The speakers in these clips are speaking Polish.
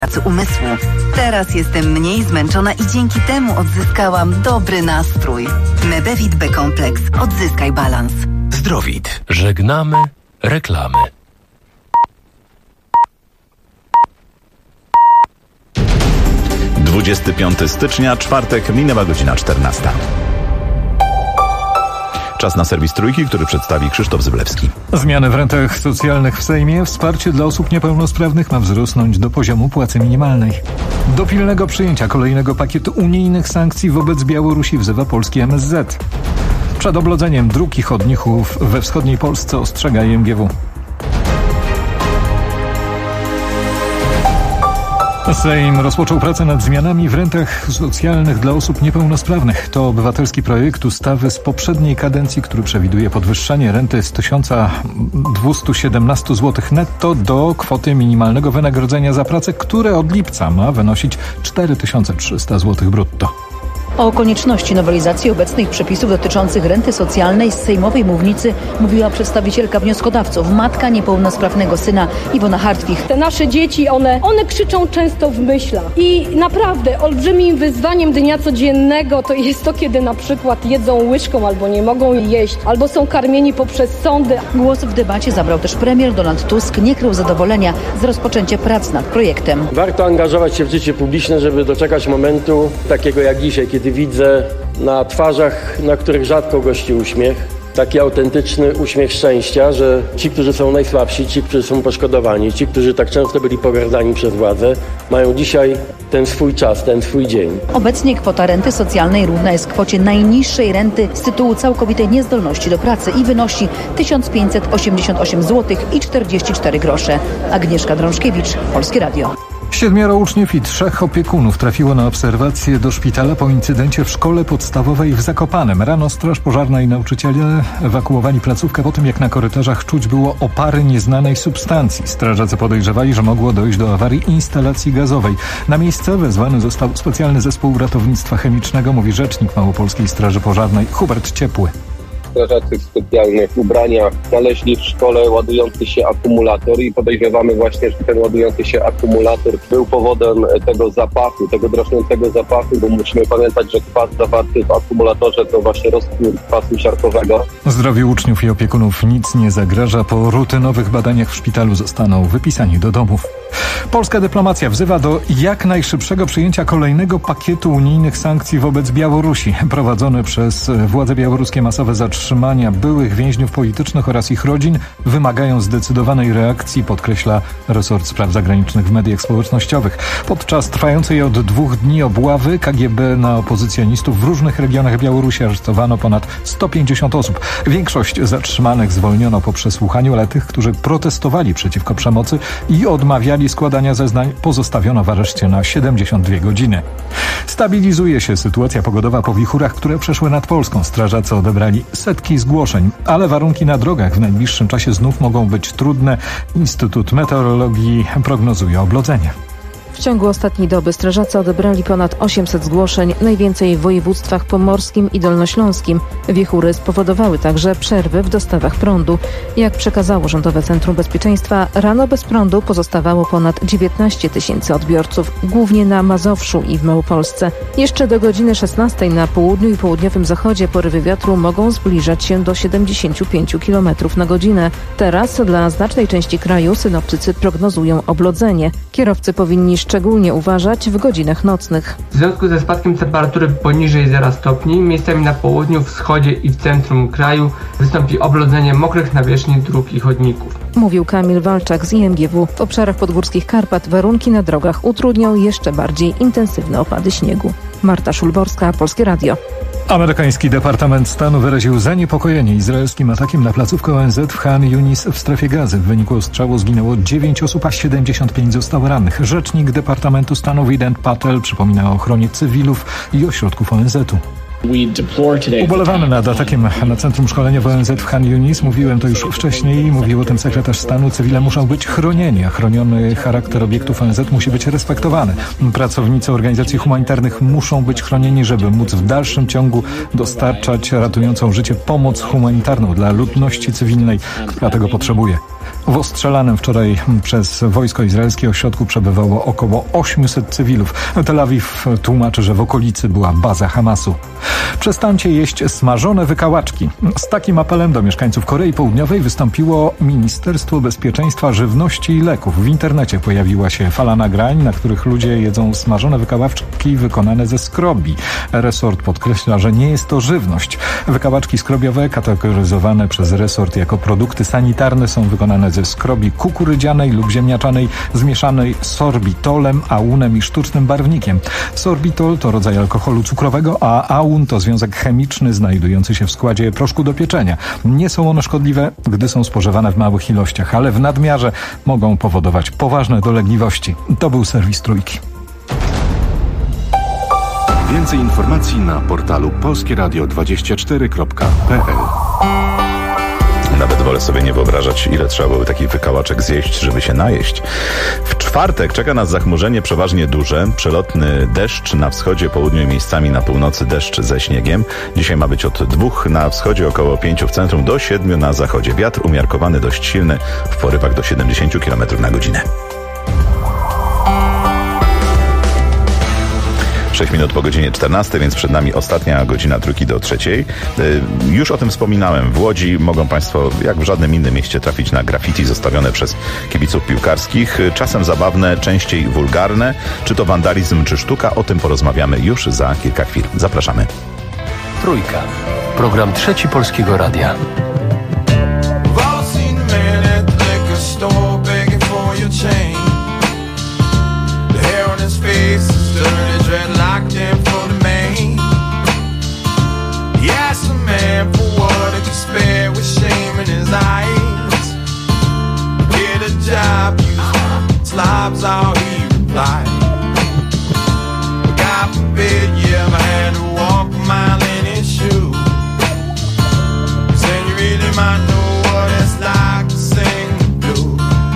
pracy umysłu. Teraz jestem mniej zmęczona i dzięki temu odzyskałam dobry nastrój. Medevit B-kompleks. Odzyskaj balans. Zdrowit. Żegnamy reklamy. Dwudziesty stycznia, czwartek, minęła godzina 14. Czas na serwis Trójki, który przedstawi Krzysztof Zyblewski. Zmiany w rentach socjalnych w Sejmie. Wsparcie dla osób niepełnosprawnych ma wzrosnąć do poziomu płacy minimalnej. Do pilnego przyjęcia kolejnego pakietu unijnych sankcji wobec Białorusi wzywa polski MSZ. Przed oblodzeniem dróg i chodników we wschodniej Polsce ostrzega IMGW. Sejm rozpoczął pracę nad zmianami w rentach socjalnych dla osób niepełnosprawnych. To obywatelski projekt ustawy z poprzedniej kadencji, który przewiduje podwyższenie renty z 1217 zł netto do kwoty minimalnego wynagrodzenia za pracę, które od lipca ma wynosić 4300 zł brutto. O konieczności nowelizacji obecnych przepisów dotyczących renty socjalnej z sejmowej mównicy mówiła przedstawicielka wnioskodawców, matka niepełnosprawnego syna Iwona Hartwich. Te nasze dzieci, one krzyczą często w myślach i naprawdę olbrzymim wyzwaniem dnia codziennego to jest to, kiedy na przykład jedzą łyżką albo nie mogą jeść, albo są karmieni poprzez sądy. Głos w debacie zabrał też premier Donald Tusk. Nie krył zadowolenia z rozpoczęcia prac nad projektem. Warto angażować się w życie publiczne, żeby doczekać momentu takiego jak dzisiaj, kiedy widzę na twarzach, na których rzadko gości uśmiech, taki autentyczny uśmiech szczęścia, że ci, którzy są najsłabsi, ci, którzy są poszkodowani, ci, którzy tak często byli pogardani przez władzę, mają dzisiaj ten swój czas, ten swój dzień. Obecnie kwota renty socjalnej równa jest kwocie najniższej renty z tytułu całkowitej niezdolności do pracy i wynosi 1588 zł i 44 grosze. Agnieszka Drążkiewicz, Polskie Radio. 7 uczniów i 3 opiekunów trafiło na obserwację do szpitala po incydencie w szkole podstawowej w Zakopanem. Rano straż pożarna i nauczyciele ewakuowali placówkę po tym, jak na korytarzach czuć było opary nieznanej substancji. Strażacy podejrzewali, że mogło dojść do awarii instalacji gazowej. Na miejsce wezwany został specjalny zespół ratownictwa chemicznego, mówi rzecznik Małopolskiej Straży Pożarnej Hubert Ciepły. Strażacy w specjalnych ubraniach znaleźli w szkole ładujący się akumulator i podejrzewamy właśnie, że ten ładujący się akumulator był powodem tego zapachu, tego drażniącego zapachu, bo musimy pamiętać, że kwas zawarty w akumulatorze to właśnie roztwór kwasu siarkowego. Zdrowiu uczniów i opiekunów nic nie zagraża. Po rutynowych badaniach w szpitalu zostaną wypisani do domów. Polska dyplomacja wzywa do jak najszybszego przyjęcia kolejnego pakietu unijnych sankcji wobec Białorusi. Prowadzone przez władze białoruskie masowe zatrzymania byłych więźniów politycznych oraz ich rodzin wymagają zdecydowanej reakcji, podkreśla resort spraw zagranicznych w mediach społecznościowych. Podczas trwającej od 2 dni obławy KGB na opozycjonistów w różnych regionach Białorusi aresztowano ponad 150 osób. Większość zatrzymanych zwolniono po przesłuchaniu, ale tych, którzy protestowali przeciwko przemocy i odmawiali składania zeznań, pozostawiono w areszcie na 72 godziny. Stabilizuje się sytuacja pogodowa po wichurach, które przeszły nad Polską. Strażacy odebrali setki zgłoszeń, ale warunki na drogach w najbliższym czasie znów mogą być trudne. Instytut Meteorologii prognozuje oblodzenie. W ciągu ostatniej doby strażacy odebrali ponad 800 zgłoszeń, najwięcej w województwach pomorskim i dolnośląskim. Wichury spowodowały także przerwy w dostawach prądu. Jak przekazało Rządowe Centrum Bezpieczeństwa, rano bez prądu pozostawało ponad 19 000 odbiorców, głównie na Mazowszu i w Małopolsce. Jeszcze do godziny 16 na południu i południowym zachodzie porywy wiatru mogą zbliżać się do 75 km na godzinę. Teraz dla znacznej części kraju synoptycy prognozują oblodzenie. Kierowcy powinni szczególnie uważać w godzinach nocnych. W związku ze spadkiem temperatury poniżej 0 stopni, miejscami na południu, wschodzie i w centrum kraju wystąpi oblodzenie mokrych nawierzchni dróg i chodników. Mówił Kamil Walczak z IMGW. W obszarach podgórskich Karpat warunki na drogach utrudnią jeszcze bardziej intensywne opady śniegu. Marta Szulborska, Polskie Radio. Amerykański Departament Stanu wyraził zaniepokojenie izraelskim atakiem na placówkę ONZ w Khan Yunis w strefie Gazy. W wyniku ostrzału zginęło 9 osób, a 75 zostało rannych. Rzecznik Departamentu Stanu Vedant Patel przypomina o ochronie cywilów i ośrodków ONZ-u. Ubolewamy nad atakiem na Centrum Szkoleniowe ONZ w Khan Yunis. Mówiłem to już wcześniej, mówił o tym sekretarz stanu. Cywile muszą być chronieni, a chroniony charakter obiektów ONZ musi być respektowany. Pracownicy organizacji humanitarnych muszą być chronieni, żeby móc w dalszym ciągu dostarczać ratującą życie pomoc humanitarną dla ludności cywilnej, która tego potrzebuje. W ostrzelanym wczoraj przez wojsko izraelskie ośrodku przebywało około 800 cywilów. Tel Awiw tłumaczy, że w okolicy była baza Hamasu. Przestańcie jeść smażone wykałaczki. Z takim apelem do mieszkańców Korei Południowej wystąpiło Ministerstwo Bezpieczeństwa Żywności i Leków. W internecie pojawiła się fala nagrań, na których ludzie jedzą smażone wykałaczki wykonane ze skrobi. Resort podkreśla, że nie jest to żywność. Wykałaczki skrobiowe, kategoryzowane przez resort jako produkty sanitarne, są wykonane ze skrobi kukurydzianej lub ziemniaczanej zmieszanej z sorbitolem, aunem i sztucznym barwnikiem. Sorbitol to rodzaj alkoholu cukrowego, a aun to związek chemiczny znajdujący się w składzie proszku do pieczenia. Nie są one szkodliwe, gdy są spożywane w małych ilościach, ale w nadmiarze mogą powodować poważne dolegliwości. To był serwis Trójki. Więcej informacji na portalu polskieradio24.pl. Nawet wolę sobie nie wyobrażać, ile trzeba było takich wykałaczek zjeść, żeby się najeść. W czwartek czeka nas zachmurzenie przeważnie duże, przelotny deszcz na wschodzie, południu i miejscami na północy deszcz ze śniegiem. Dzisiaj ma być od 2 na wschodzie, około 5 w centrum, do 7 na zachodzie. Wiatr umiarkowany, dość silny, w porywach do 70 km na godzinę. 6 minut po godzinie 14, więc przed nami ostatnia godzina Trójki do 3. Już o tym wspominałem. W Łodzi mogą Państwo, jak w żadnym innym mieście, trafić na graffiti zostawione przez kibiców piłkarskich. Czasem zabawne, częściej wulgarne. Czy to wandalizm, czy sztuka? O tym porozmawiamy już za kilka chwil. Zapraszamy. Trójka. Program Trzeci Polskiego Radia. Locked in for the main. He asked the man for what he could spare with shame in his eyes. Get a job, you slobs, all he replied. God forbid you ever had to walk a mile in his shoes. Then you really might know what it's like to sing the blues.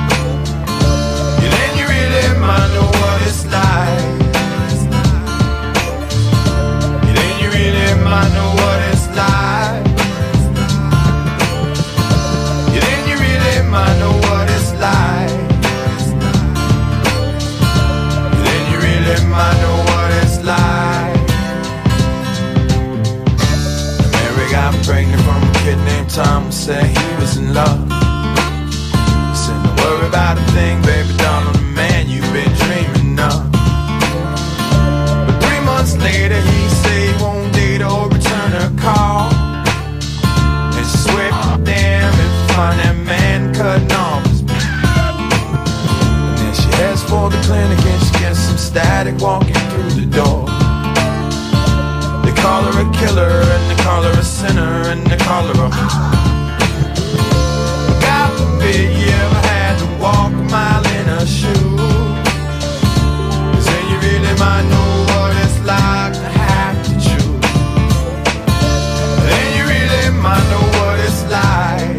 Then you really might know what it's like. I know what it's like. Yeah, then you really might know what it's like. Yeah, then you really might know what it's like. Mary got pregnant from a kid named Tom, said he was in love. He said, don't worry about a thing, baby, darling, the man you've been dreaming of. But 3 months later, he said he won't date or return her call. And she swept damn and found that man cutting off his back. And then she heads for the clinic and she gets some static walking through the door. They call her a killer and they call her a sinner and they call her a God forbid you ever had to walk a mile in her shoes. Cause then you really might know what it's like to have to choose. Then you really might know what it's like.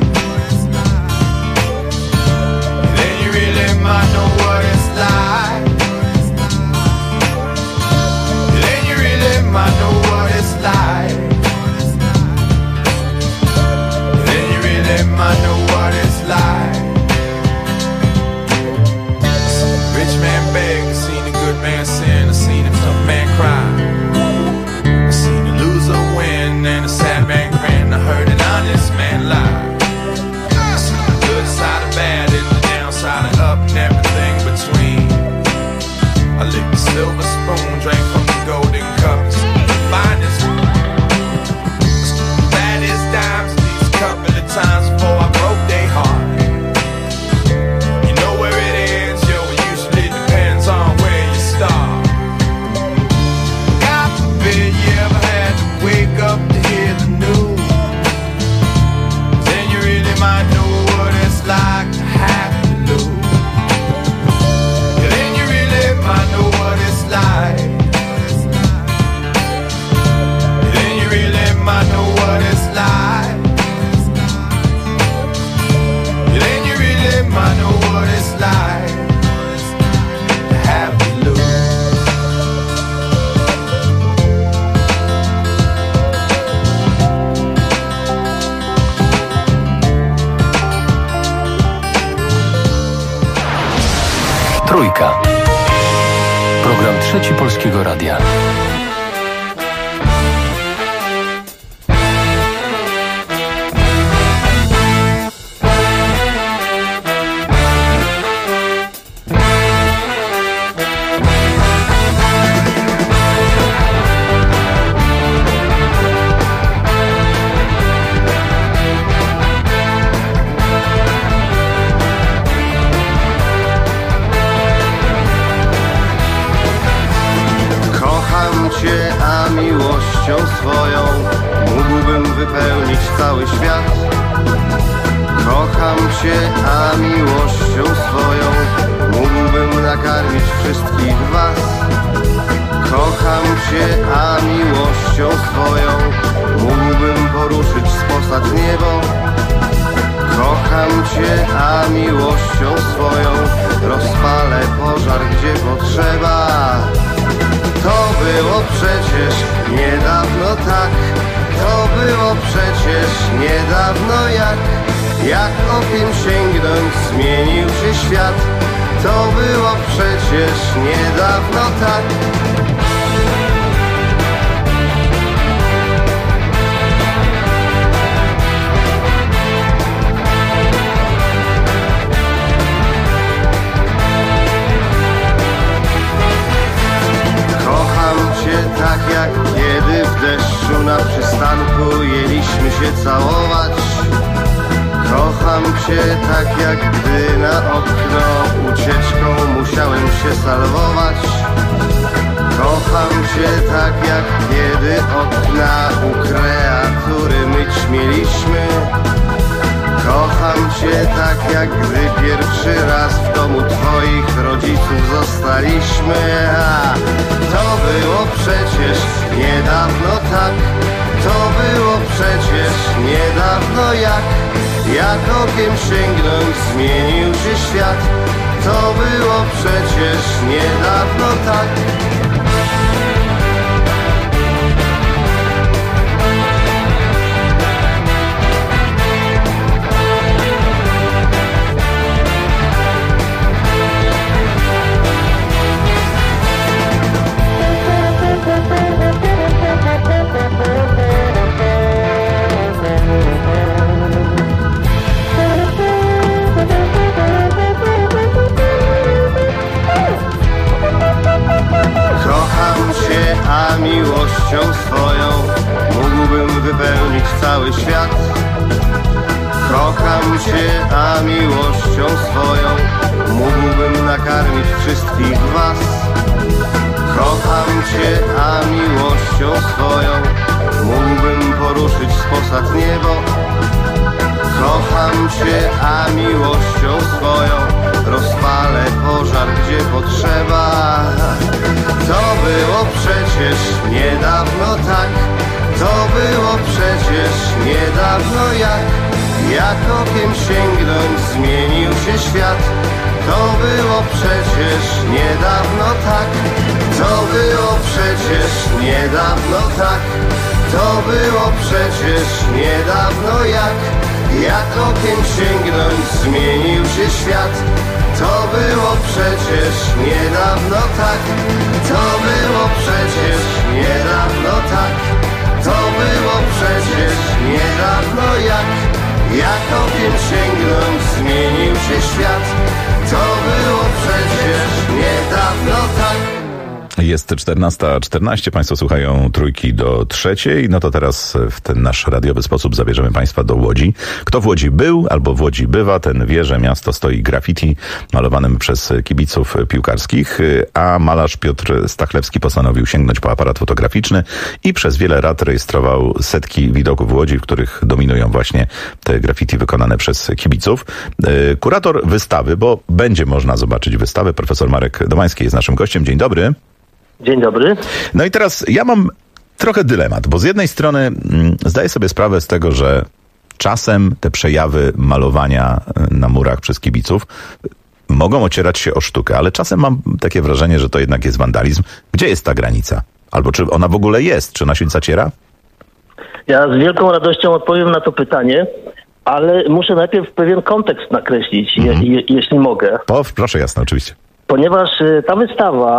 Then you really might know what it's like. Then you really might know what it's like. Then you really might know what it's like. I seen a rich man beg, I seen a good man sin, I seen a tough man cry. I seen a loser win and a sad man grin. I heard an honest man lie. I seen the good side of bad and the downside of up and everything between. I licked the silver spoon, drank from the golden cups. The finest, baddest dimes these couple of times before I broke their heart. You know where it ends, yo, it usually depends on where you start. God forbid you ever had to wake up to hear the news. Then you really might know what it's like to have to lose. Yeah, then you really might know what it's like. Program Trzeci Polskiego Radia. A miłością swoją mógłbym wypełnić cały świat. Kocham Cię, a miłością swoją mógłbym nakarmić wszystkich Was. Kocham Cię, a miłością swoją mógłbym poruszyć z posad niebo. Kocham Cię, a miłością swoją rozpalę pożar, gdzie potrzeba. To było przecież niedawno tak, to było przecież niedawno jak okiem sięgnąć zmienił się świat. To było przecież niedawno tak. Tak jak kiedy w deszczu na przystanku jęliśmy się całować. Kocham Cię tak jak gdy na okno ucieczką musiałem się salwować. Kocham Cię tak jak kiedy okna u kreatury myć mieliśmy. Kocham Cię tak jak gdy pierwszy raz w domu Twoich rodziców zostaliśmy. To było przecież niedawno tak, to było przecież niedawno jak okiem sięgnąć zmienił się świat. To było przecież niedawno tak. A miłością swoją mógłbym wypełnić cały świat. Kocham Cię, a miłością swoją mógłbym nakarmić wszystkich Was. Kocham Cię, a miłością swoją mógłbym poruszyć z posad niebo. Kocham Cię, a miłością swoją rozpalę pożar, gdzie potrzeba. To było przecież niedawno tak, to było przecież niedawno jak okiem sięgnąć zmienił się świat. To było przecież niedawno tak, to było przecież niedawno tak, to było przecież niedawno jak okiem sięgnąć zmienił się świat. To było przecież niedawno tak, to było przecież niedawno tak, to było przecież niedawno jak okiem sięgnąć zmienił się świat. To było przecież niedawno tak. Jest 14:14, Państwo słuchają Trójki do Trzeciej. No to teraz w ten nasz radiowy sposób zabierzemy Państwa do Łodzi. Kto w Łodzi był albo w Łodzi bywa, ten wie, że miasto stoi graffiti malowanym przez kibiców piłkarskich, a malarz Piotr Stachlewski postanowił sięgnąć po aparat fotograficzny i przez wiele lat rejestrował setki widoków w Łodzi, w których dominują właśnie te graffiti wykonane przez kibiców. Kurator wystawy, bo będzie można zobaczyć wystawę, profesor Marek Domański jest naszym gościem. Dzień dobry. Dzień dobry. No i teraz ja mam trochę dylemat, bo z jednej strony zdaję sobie sprawę z tego, że czasem te przejawy malowania na murach przez kibiców mogą ocierać się o sztukę, ale czasem mam takie wrażenie, że to jednak jest wandalizm. Gdzie jest ta granica? Albo czy ona w ogóle jest? Czy ona się zaciera? Ja z wielką radością odpowiem na to pytanie, ale muszę najpierw pewien kontekst nakreślić, jeśli mogę. Proszę, jasne, oczywiście. Ponieważ ta wystawa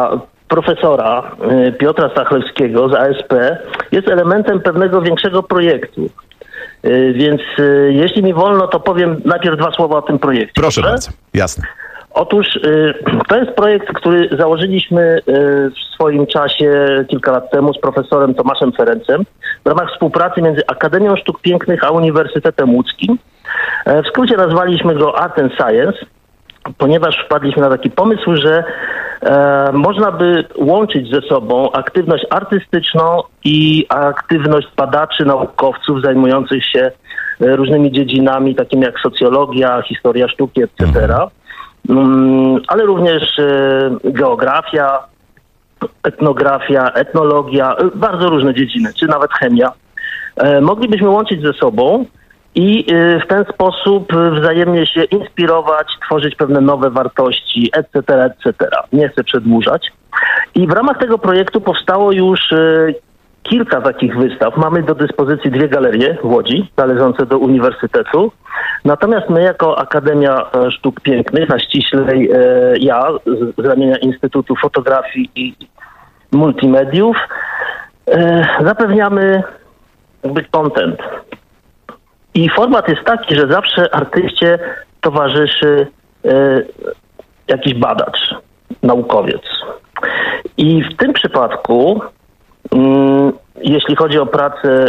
profesora Piotra Stachlewskiego z ASP jest elementem pewnego większego projektu. Więc jeśli mi wolno, to powiem najpierw 2 słowa o tym projekcie. Proszę bardzo, jasne. Otóż to jest projekt, który założyliśmy w swoim czasie kilka lat temu z profesorem Tomaszem Ferencem w ramach współpracy między Akademią Sztuk Pięknych a Uniwersytetem Łódzkim. W skrócie nazwaliśmy go Art and Science, ponieważ wpadliśmy na taki pomysł, że można by łączyć ze sobą aktywność artystyczną i aktywność badaczy, naukowców zajmujących się różnymi dziedzinami, takimi jak socjologia, historia sztuki, etc., ale również geografia, etnografia, etnologia, bardzo różne dziedziny, czy nawet chemia. Moglibyśmy łączyć ze sobą i w ten sposób wzajemnie się inspirować, tworzyć pewne nowe wartości, etc., etc. Nie chcę przedłużać. I w ramach tego projektu powstało już kilka takich wystaw. Mamy do dyspozycji 2 galerie w Łodzi, należące do Uniwersytetu. Natomiast my jako Akademia Sztuk Pięknych, a ściślej ja z ramienia Instytutu Fotografii i Multimediów, zapewniamy jakby content. I format jest taki, że zawsze artyście towarzyszy jakiś badacz, naukowiec. I w tym przypadku, jeśli chodzi o pracę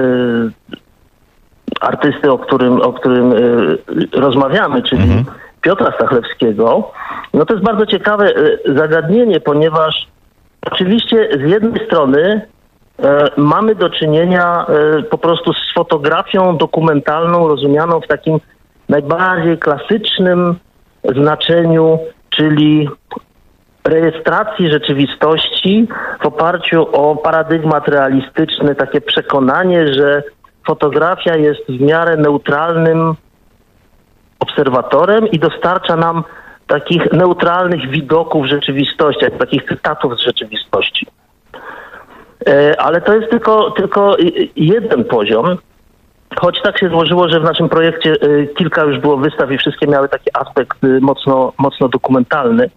artysty, o którym rozmawiamy, czyli Piotra Stachlewskiego, no to jest bardzo ciekawe zagadnienie, ponieważ oczywiście z jednej strony mamy do czynienia po prostu z fotografią dokumentalną, rozumianą w takim najbardziej klasycznym znaczeniu, czyli rejestracji rzeczywistości w oparciu o paradygmat realistyczny, takie przekonanie, że fotografia jest w miarę neutralnym obserwatorem i dostarcza nam takich neutralnych widoków rzeczywistości, jak takich cytatów z rzeczywistości. Ale to jest tylko jeden poziom, choć tak się złożyło, że w naszym projekcie kilka już było wystaw i wszystkie miały taki aspekt mocno dokumentalny.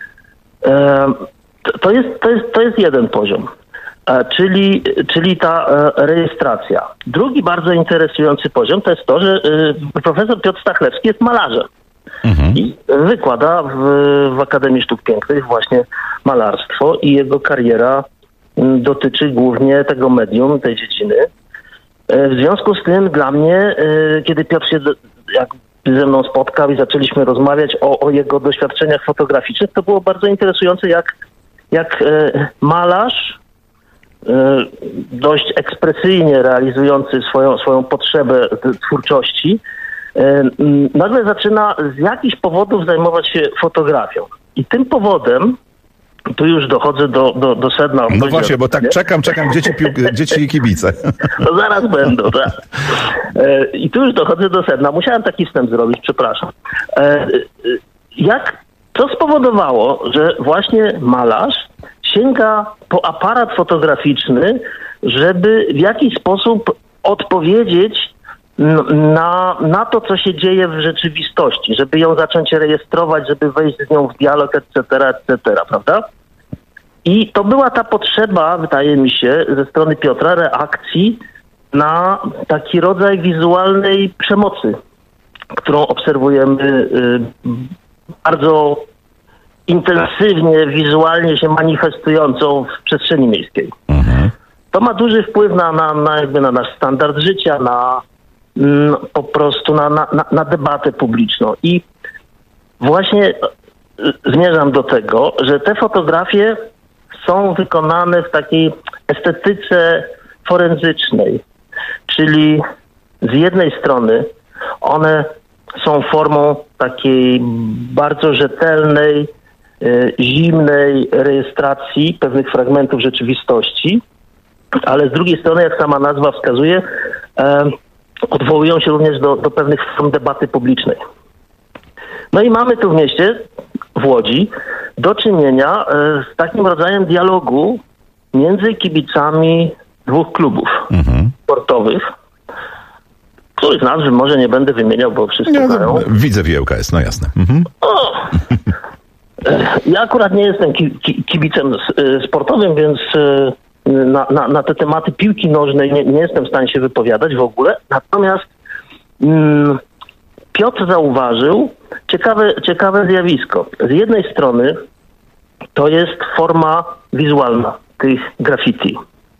To jest jeden poziom, czyli ta rejestracja. Drugi bardzo interesujący poziom to jest to, że profesor Piotr Stachlewski jest malarzem. I wykłada w Akademii Sztuk Pięknych właśnie malarstwo i jego kariera dotyczy głównie tego medium, tej dziedziny. W związku z tym dla mnie, kiedy Piotr się ze mną spotkał i zaczęliśmy rozmawiać o jego doświadczeniach fotograficznych, to było bardzo interesujące, jak malarz dość ekspresyjnie realizujący swoją potrzebę twórczości nagle zaczyna z jakichś powodów zajmować się fotografią. I tym powodem, tu już dochodzę do sedna. No właśnie, bo tak czekam, gdzie ci kibice? No zaraz będą, tak. I tu już dochodzę do sedna. Musiałem taki wstęp zrobić, przepraszam. Co spowodowało, że właśnie malarz sięga po aparat fotograficzny, żeby w jakiś sposób odpowiedzieć na to, co się dzieje w rzeczywistości, żeby ją zacząć rejestrować, żeby wejść z nią w dialog, etc., prawda? I to była ta potrzeba, wydaje mi się, ze strony Piotra, reakcji na taki rodzaj wizualnej przemocy, którą obserwujemy bardzo intensywnie, wizualnie się manifestującą w przestrzeni miejskiej. To ma duży wpływ na nasz standard życia, po prostu na debatę publiczną. I właśnie zmierzam do tego, że te fotografie są wykonane w takiej estetyce forenzycznej, czyli z jednej strony one są formą takiej bardzo rzetelnej, zimnej rejestracji pewnych fragmentów rzeczywistości, ale z drugiej strony, jak sama nazwa wskazuje, odwołują się również do pewnych form debaty publicznej. No i mamy tu w mieście, w Łodzi, do czynienia z takim rodzajem dialogu między kibicami 2 klubów sportowych, których nazwy może nie będę wymieniał, bo wszyscy znają. Widzę w ŁKS, no jasne. Ja akurat nie jestem kibicem sportowym, więc na te tematy piłki nożnej nie jestem w stanie się wypowiadać w ogóle. Natomiast Piotr zauważył ciekawe zjawisko. Z jednej strony to jest forma wizualna tych graffiti.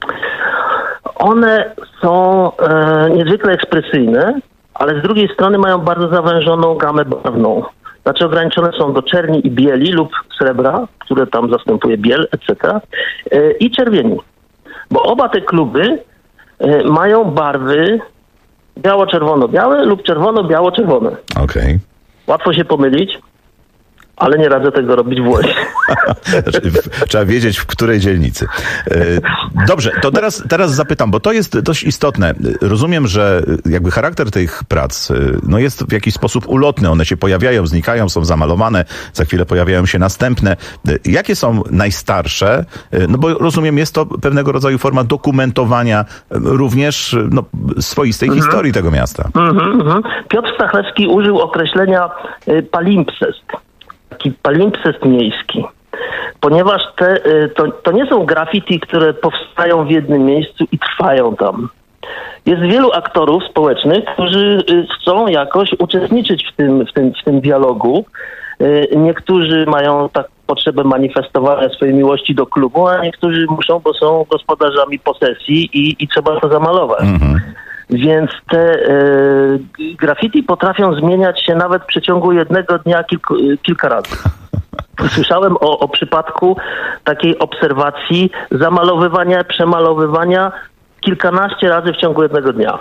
One są niezwykle ekspresyjne, ale z drugiej strony mają bardzo zawężoną gamę barwną. Znaczy ograniczone są do czerni i bieli lub srebra, które tam zastępuje biel, etc. I czerwieni. Bo oba te kluby mają barwy biało-czerwono-białe lub czerwono-biało-czerwone. Okej. Łatwo się pomylić, ale nie radzę tego robić w Łodzi. Trzeba wiedzieć, w której dzielnicy. Dobrze, to teraz zapytam, bo to jest dość istotne. Rozumiem, że jakby charakter tych prac jest w jakiś sposób ulotny. One się pojawiają, znikają, są zamalowane, za chwilę pojawiają się następne. Jakie są najstarsze? No bo rozumiem, jest to pewnego rodzaju forma dokumentowania również swoistej historii tego miasta. Piotr Stachlewski użył określenia palimpsest. Taki palimpsest miejski. Ponieważ to nie są graffiti, które powstają w jednym miejscu i trwają tam. Jest wielu aktorów społecznych, którzy chcą jakoś uczestniczyć w tym dialogu. Niektórzy mają tak potrzebę manifestowania swojej miłości do klubu, a niektórzy muszą, bo są gospodarzami posesji i trzeba to zamalować. Więc te graffiti potrafią zmieniać się nawet w przeciągu jednego dnia kilka razy. Słyszałem o przypadku takiej obserwacji zamalowywania, przemalowywania kilkanaście razy w ciągu jednego dnia.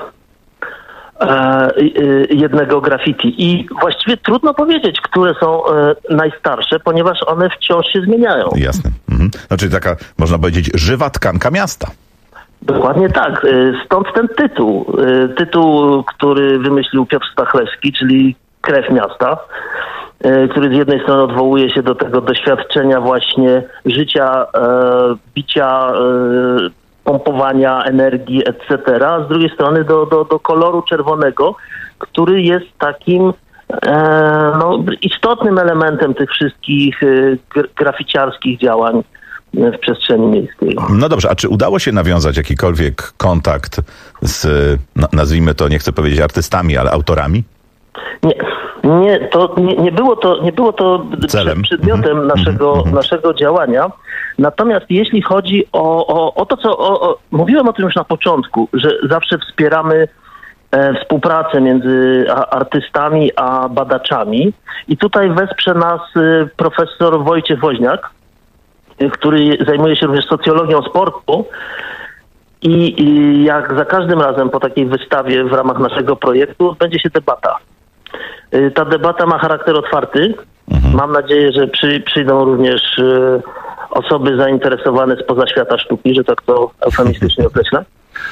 Jednego graffiti. I właściwie trudno powiedzieć, które są najstarsze, ponieważ one wciąż się zmieniają. Jasne. Znaczy taka, można powiedzieć, żywa tkanka miasta. Dokładnie tak. Stąd ten tytuł. Tytuł, który wymyślił Piotr Stachlewski, czyli Krew miasta, który z jednej strony odwołuje się do tego doświadczenia właśnie życia, bicia, pompowania energii, etc., a z drugiej strony do koloru czerwonego, który jest takim istotnym elementem tych wszystkich graficiarskich działań w przestrzeni miejskiej. No dobrze, a czy udało się nawiązać jakikolwiek kontakt z, nazwijmy to, nie chcę powiedzieć artystami, ale autorami? Nie było to celem, przedmiotem naszego działania. Natomiast jeśli chodzi o to, co mówiłem o tym już na początku, że zawsze wspieramy współpracę między artystami a badaczami i tutaj wesprze nas profesor Wojciech Woźniak, który zajmuje się również socjologią sportu i jak za każdym razem po takiej wystawie w ramach naszego projektu odbędzie się debata. Ta debata ma charakter otwarty. Mam nadzieję, że przyjdą również osoby zainteresowane spoza świata sztuki, że tak to eufemistycznie określę.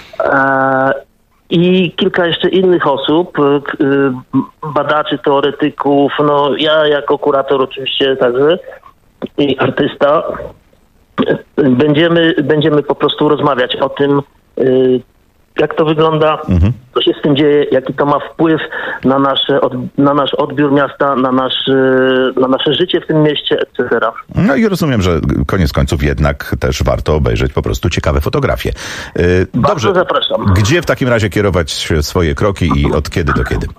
I kilka jeszcze innych osób, badaczy, teoretyków, ja jako kurator oczywiście także i artysta, będziemy po prostu rozmawiać o tym, jak to wygląda, co się z tym dzieje, jaki to ma wpływ na nasz odbiór miasta, na nasze życie w tym mieście, etc. No i rozumiem, że koniec końców jednak też warto obejrzeć po prostu ciekawe fotografie. Dobrze. Bardzo zapraszam. Gdzie w takim razie kierować swoje kroki i od kiedy do kiedy?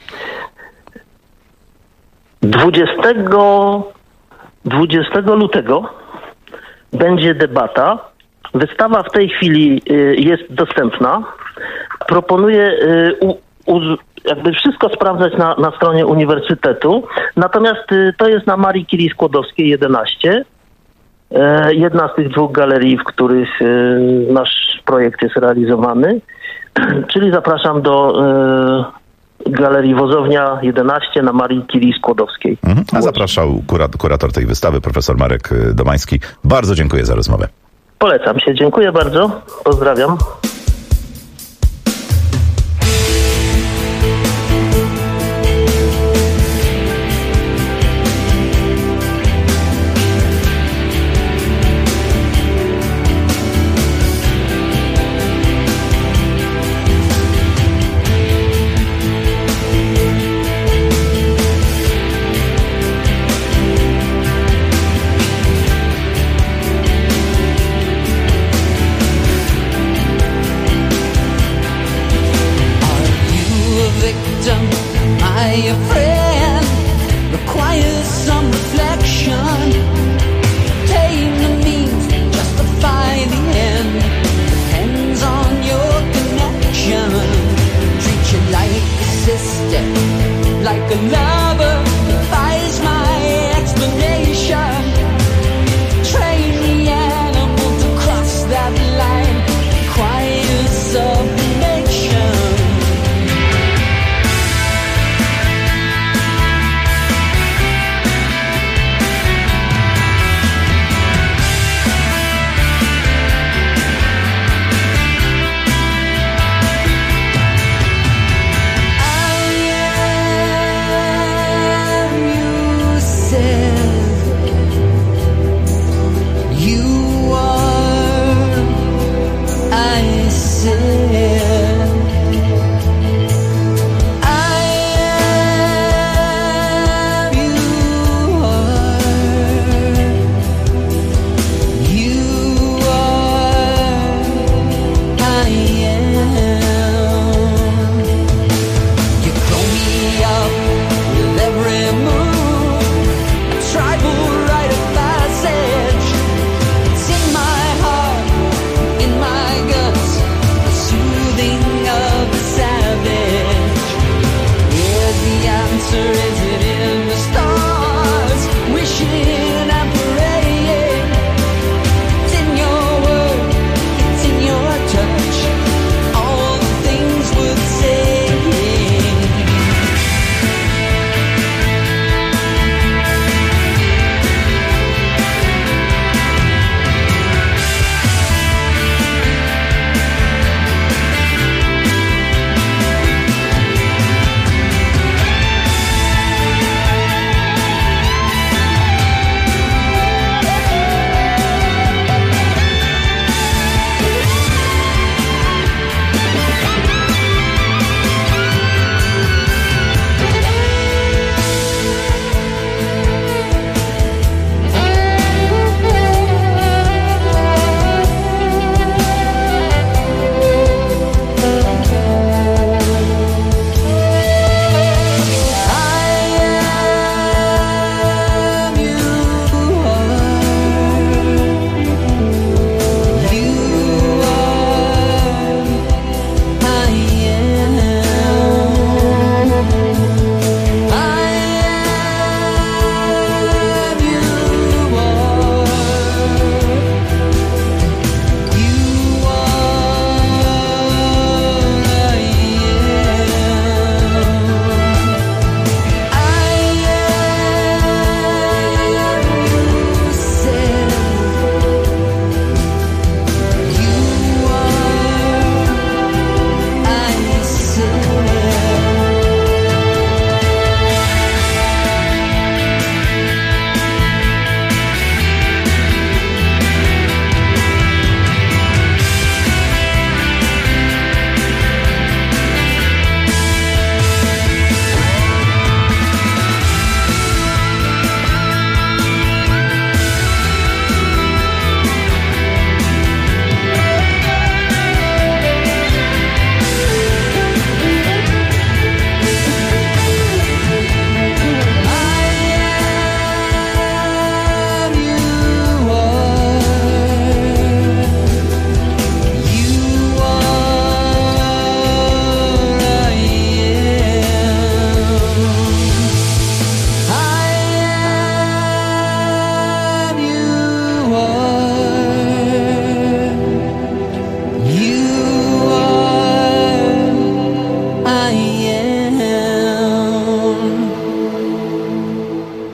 20 lutego będzie debata. Wystawa w tej chwili jest dostępna. Proponuję jakby wszystko sprawdzać na stronie uniwersytetu. Natomiast to jest na Marii Curie Skłodowskiej 11. Jedna z tych dwóch galerii, w których nasz projekt jest realizowany. Czyli zapraszam do Galerii Wozownia 11 na Marii Curie Skłodowskiej. A zapraszał kurator tej wystawy, profesor Marek Domański. Bardzo dziękuję za rozmowę. Polecam się. Dziękuję bardzo. Pozdrawiam.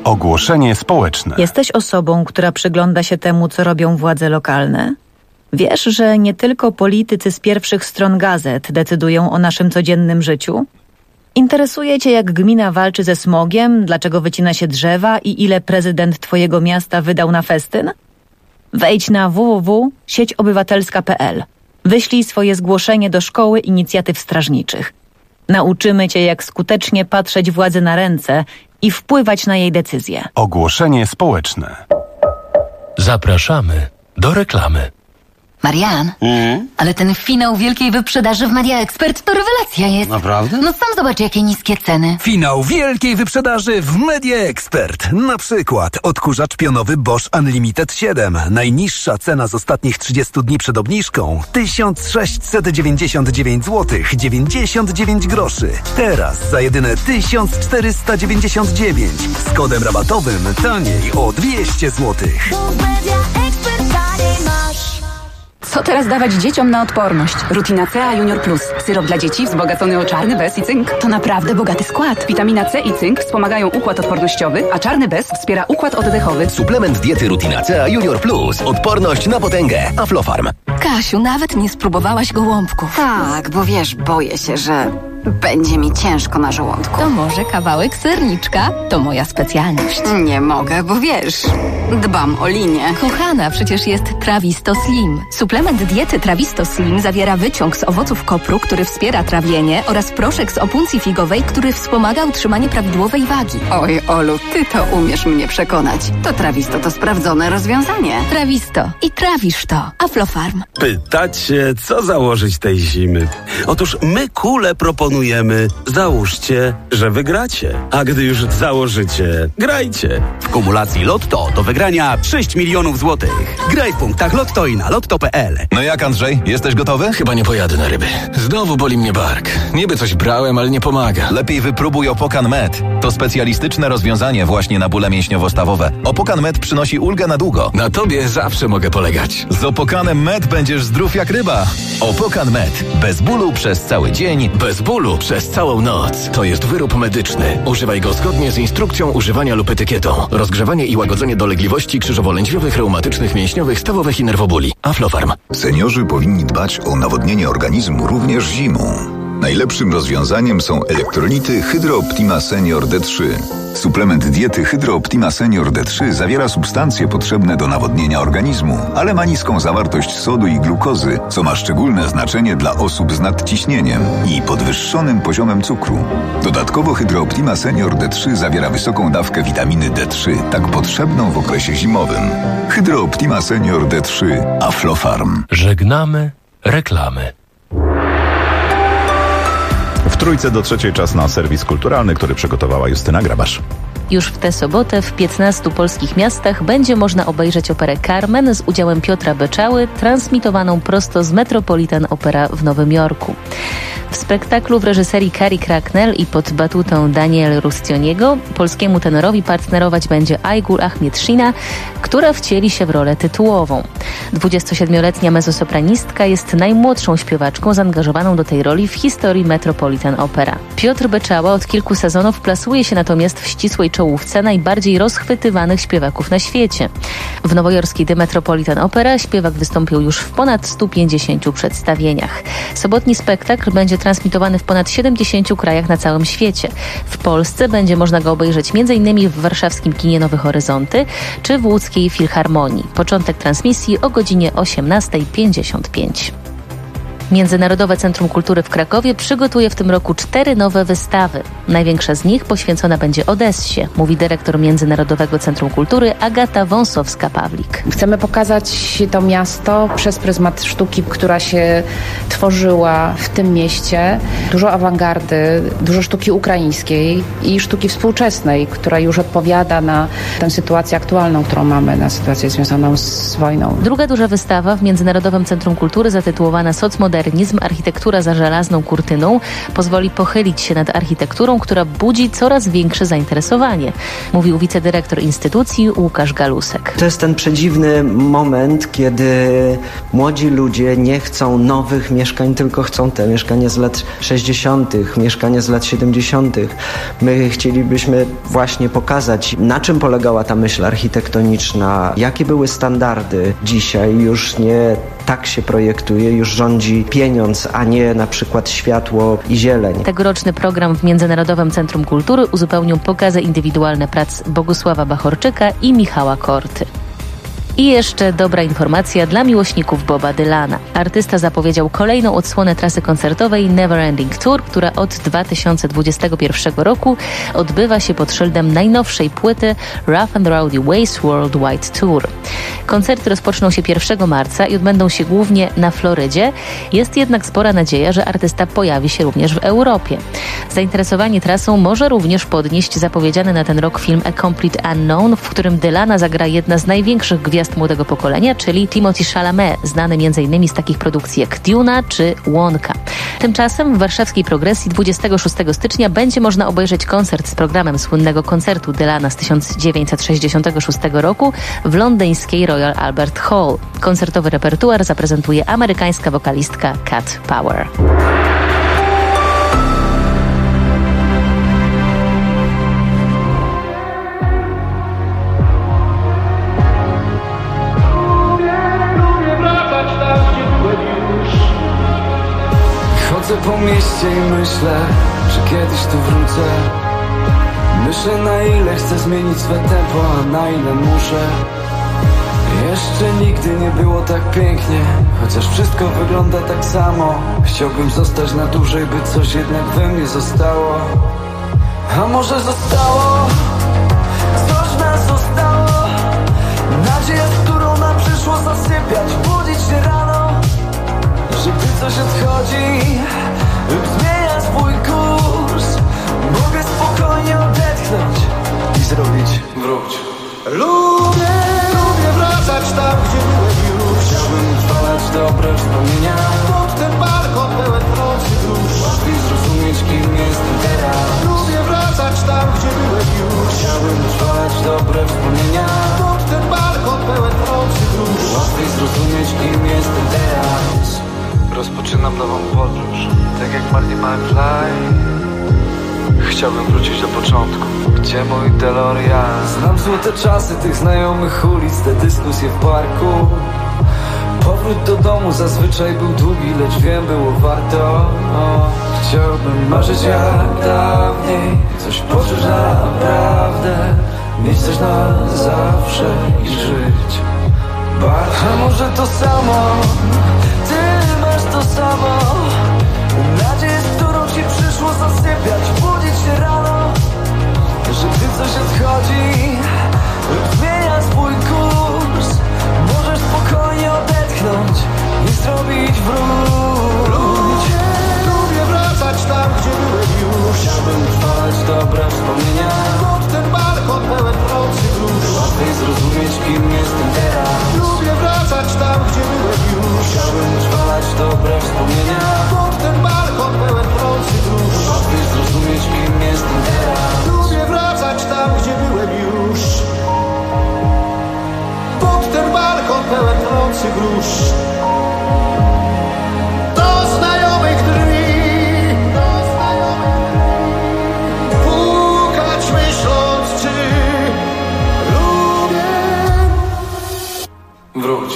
Ogłoszenie społeczne. Jesteś osobą, która przygląda się temu, co robią władze lokalne? Wiesz, że nie tylko politycy z pierwszych stron gazet decydują o naszym codziennym życiu? Interesuje cię, jak gmina walczy ze smogiem, dlaczego wycina się drzewa i ile prezydent twojego miasta wydał na festyn? Wejdź na www.sieciobywatelska.pl. Wyślij swoje zgłoszenie do Szkoły Inicjatyw Strażniczych. Nauczymy cię, jak skutecznie patrzeć władzy na ręce i wpływać na jej decyzje. Ogłoszenie społeczne. Zapraszamy do reklamy. Marian, ale ten finał wielkiej wyprzedaży w Media Expert to rewelacja jest. Naprawdę? No sam zobacz, jakie niskie ceny. Finał wielkiej wyprzedaży w Media Expert. Na przykład odkurzacz pionowy Bosch Unlimited 7. Najniższa cena z ostatnich 30 dni przed obniżką 1699 zł 99 groszy. Teraz za jedyne 1499 z kodem rabatowym taniej o 200 zł. Co teraz dawać dzieciom na odporność? Rutina C Junior Plus. Syrop dla dzieci wzbogacony o czarny bez i cynk. To naprawdę bogaty skład. Witamina C i cynk wspomagają układ odpornościowy, a czarny bez wspiera układ oddechowy. Suplement diety Rutina C Junior Plus. Odporność na potęgę. Aflofarm. Kasiu, nawet nie spróbowałaś gołąbków. Tak, bo wiesz, boję się, że będzie mi ciężko na żołądku. To może kawałek serniczka? To moja specjalność. Nie mogę, bo wiesz, dbam o linię. Kochana, przecież jest Trawisto Slim. Suplement diety Trawisto Slim zawiera wyciąg z owoców kopru, który wspiera trawienie, oraz proszek z opuncji figowej, który wspomaga utrzymanie prawidłowej wagi. Oj, Olu, ty to umiesz mnie przekonać. To Trawisto to sprawdzone rozwiązanie. Trawisto. I trawisz to. Aflofarm. Pytacie, co założyć tej zimy? Otóż my kule proponujemy. Załóżcie, że wygracie. A gdy już założycie, grajcie. W kumulacji Lotto do wygrania 6 milionów złotych. Graj w punktach Lotto i na lotto.pl. No jak, Andrzej? Jesteś gotowy? Chyba nie pojadę na ryby. Znowu boli mnie bark. Niby coś brałem, ale nie pomaga. Lepiej wypróbuj Opokan Med. To specjalistyczne rozwiązanie właśnie na bóle mięśniowo-stawowe. Opokan Med przynosi ulgę na długo. Na tobie zawsze mogę polegać. Z Opokanem Med będziesz zdrów jak ryba. Opokan Med. Bez bólu przez cały dzień. Bez bólu przez całą noc. To jest wyrób medyczny. Używaj go zgodnie z instrukcją używania lub etykietą. Rozgrzewanie i łagodzenie dolegliwości krzyżowo-lędźwiowych, reumatycznych, mięśniowych, stawowych i nerwobóli. Aflofarm. Seniorzy powinni dbać o nawodnienie organizmu również zimą. Najlepszym rozwiązaniem są elektrolity Hydro Optima Senior D3. Suplement diety Hydro Optima Senior D3 zawiera substancje potrzebne do nawodnienia organizmu, ale ma niską zawartość sodu i glukozy, co ma szczególne znaczenie dla osób z nadciśnieniem i podwyższonym poziomem cukru. Dodatkowo Hydro Optima Senior D3 zawiera wysoką dawkę witaminy D3, tak potrzebną w okresie zimowym. Hydro Optima Senior D3 Aflofarm. Żegnamy reklamy. W trójce do trzeciej czas na serwis kulturalny, który przygotowała Justyna Grabasz. Już w tę sobotę w 15 polskich miastach będzie można obejrzeć operę Carmen z udziałem Piotra Beczały, transmitowaną prosto z Metropolitan Opera w Nowym Jorku. W spektaklu w reżyserii Carrie Cracknell i pod batutą Daniel Rustioniego polskiemu tenorowi partnerować będzie Aygul Ahmedshina, która wcieli się w rolę tytułową. 27-letnia mezzosopranistka jest najmłodszą śpiewaczką zaangażowaną do tej roli w historii Metropolitan Opera. Piotr Beczała od kilku sezonów plasuje się natomiast w ścisłej czołówce najbardziej rozchwytywanych śpiewaków na świecie. W nowojorskiej The Metropolitan Opera śpiewak wystąpił już w ponad 150 przedstawieniach. Sobotni spektakl będzie transmitowany w ponad 70 krajach na całym świecie. W Polsce będzie można go obejrzeć m.in. w warszawskim kinie Nowe Horyzonty czy w łódzkiej Filharmonii. Początek transmisji o godzinie 18:55. Międzynarodowe Centrum Kultury w Krakowie przygotuje w tym roku 4 nowe wystawy. Największa z nich poświęcona będzie Odessie, mówi dyrektor Międzynarodowego Centrum Kultury Agata Wąsowska-Pawlik. Chcemy pokazać to miasto przez pryzmat sztuki, która się tworzyła w tym mieście. Dużo awangardy, dużo sztuki ukraińskiej i sztuki współczesnej, która już odpowiada na tę sytuację aktualną, którą mamy, na sytuację związaną z wojną. Druga duża wystawa w Międzynarodowym Centrum Kultury zatytułowana Socmoderne modernizm, architektura za żelazną kurtyną pozwoli pochylić się nad architekturą, która budzi coraz większe zainteresowanie, mówił wicedyrektor instytucji Łukasz Galusek. To jest ten przedziwny moment, kiedy młodzi ludzie nie chcą nowych mieszkań, tylko chcą te mieszkania z lat 60., mieszkania z lat 70. My chcielibyśmy właśnie pokazać, na czym polegała ta myśl architektoniczna, jakie były standardy. Dzisiaj już nie tak się projektuje, już rządzi pieniądz, a nie na przykład światło i zieleń. Tegoroczny program w Międzynarodowym Centrum Kultury uzupełnią pokazy indywidualne prac Bogusława Bachorczyka i Michała Korty. I jeszcze dobra informacja dla miłośników Boba Dylana. Artysta zapowiedział kolejną odsłonę trasy koncertowej Neverending Tour, która od 2021 roku odbywa się pod szyldem najnowszej płyty Rough and Rowdy Ways Worldwide Tour. Koncerty rozpoczną się 1 marca i odbędą się głównie na Florydzie. Jest jednak spora nadzieja, że artysta pojawi się również w Europie. Zainteresowanie trasą może również podnieść zapowiedziany na ten rok film A Complete Unknown, w którym Dylana zagra jedna z największych gwiazd młodego pokolenia, czyli Timothée Chalamet, znany m.in. z takich produkcji jak Duna czy Wonka. Tymczasem w warszawskiej Progresji 26 stycznia będzie można obejrzeć koncert z programem słynnego koncertu Dylana z 1966 roku w londyńskiej Royal Albert Hall. Koncertowy repertuar zaprezentuje amerykańska wokalistka Cat Power. Po mieście i myślę, że kiedyś tu wrócę. Myślę, na ile chcę zmienić swe tempo, a na ile muszę. Jeszcze nigdy nie było tak pięknie, chociaż wszystko wygląda tak samo. Chciałbym zostać na dłużej, by coś jednak we mnie zostało. A może zostało? Coś w nas zostało. Nadzieja, z którą nam przyszło zasypiać, budzić się rano. Że gdy coś odchodzi lub zmienia swój kurs, mogę spokojnie odetchnąć i zrobić wróć. Lubię wracać tam, gdzie byłem już. Chciałbym utrwalać dobre wspomnienia pod ten balkon pełen nocy dusz. Łatwiej zrozumieć, kim jestem teraz. Lubię wracać tam, gdzie byłem już. Chciałbym utrwalać dobre wspomnienia pod ten balkon pełen nocy dusz. Łatwiej zrozumieć, kim jestem teraz. Rozpoczynam nową podróż, tak jak Marty McFly. Chciałbym wrócić do początku, gdzie mój DeLorean. Znam złote czasy tych znajomych ulic, te dyskusje w parku. Powrót do domu zazwyczaj był długi, lecz wiem, było warto. Chciałbym marzyć jak dawniej, coś poczuć naprawdę, mieć coś na zawsze i żyć. A może to samo, to samo. Nadzieję, z którą ci przyszło zasypiać, budzić się rano. Że gdy coś odchodzi lub zmienia swój kurs, możesz spokojnie odetchnąć i zrobić wróć. Lubię wracać tam, gdzie byłem już. Chciałbym utrwalać dobre wspomnienia pod ten balkon pełen nocy dusz. Łatwiej zrozumieć, kim jestem teraz. Lubię wracać tam, gdzie byłem już. Chciałbym utrwalać dobre wspomnienia pod ten balkon pełen nocy dusz. Łatwiej zrozumieć, kim jestem teraz. Lubię wracać tam, gdzie byłem już. Pod ten balkon pełen nocy grusz. Do znajomych drzwi pukać, myśląc, czy lubię. Wróć.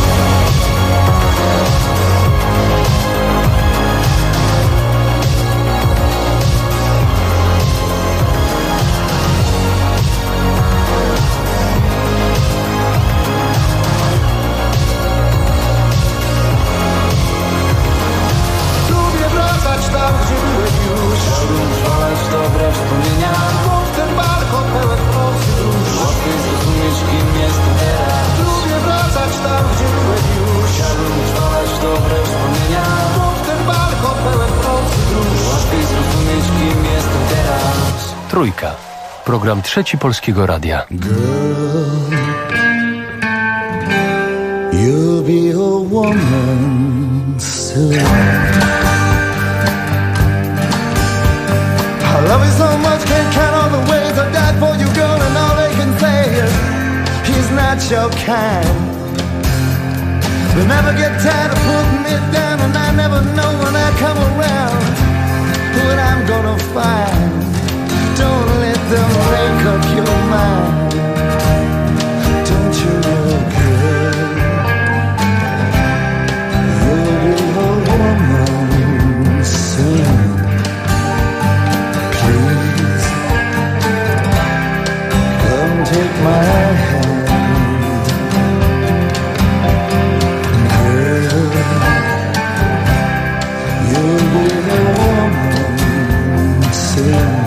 Dobre wspomnienia pod ten balkon pełen nocy dusz. Łatwiej zrozumieć, kim jestem teraz. Lubię wracać tam, gdzie byłem już. Chciałbym utrwalać dobre wspomnienia pod ten balkon pełen nocy dusz. Łatwiej zrozumieć, kim jestem teraz. Trójka. Program Trzeci Polskiego Radia. Girl, you'll be a woman soon. I love you so much, can't count all the ways I died for you, girl, and all they can say is he's not your kind. They never get tired of putting me down, and I never know when I come around what I'm gonna find. Don't let them make up your mind. Don't you look good? You'll be a woman soon. Please, come take my hand. Girl, you'll be a woman soon.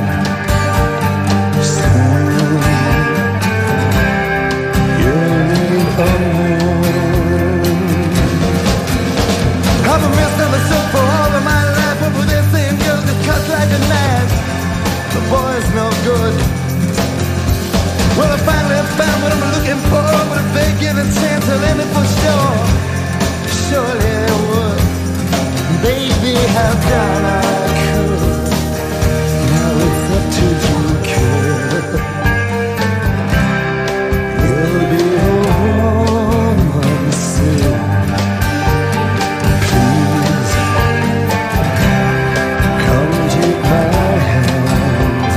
I've been misunderstood for all of my life, but with this same girl that cuts like a knife, the boy's no good. Well, I finally found what I'm looking for, but if they give a chance, I'll end it for sure. Surely I would. Baby, how down I could. Now it's up to you, kid. You'll be a woman soon. Please, come take my hand.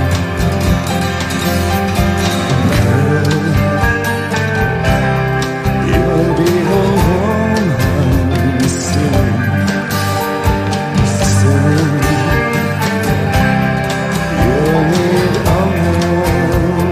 Girl, you'll be a woman soon. Soon, you'll need a woman.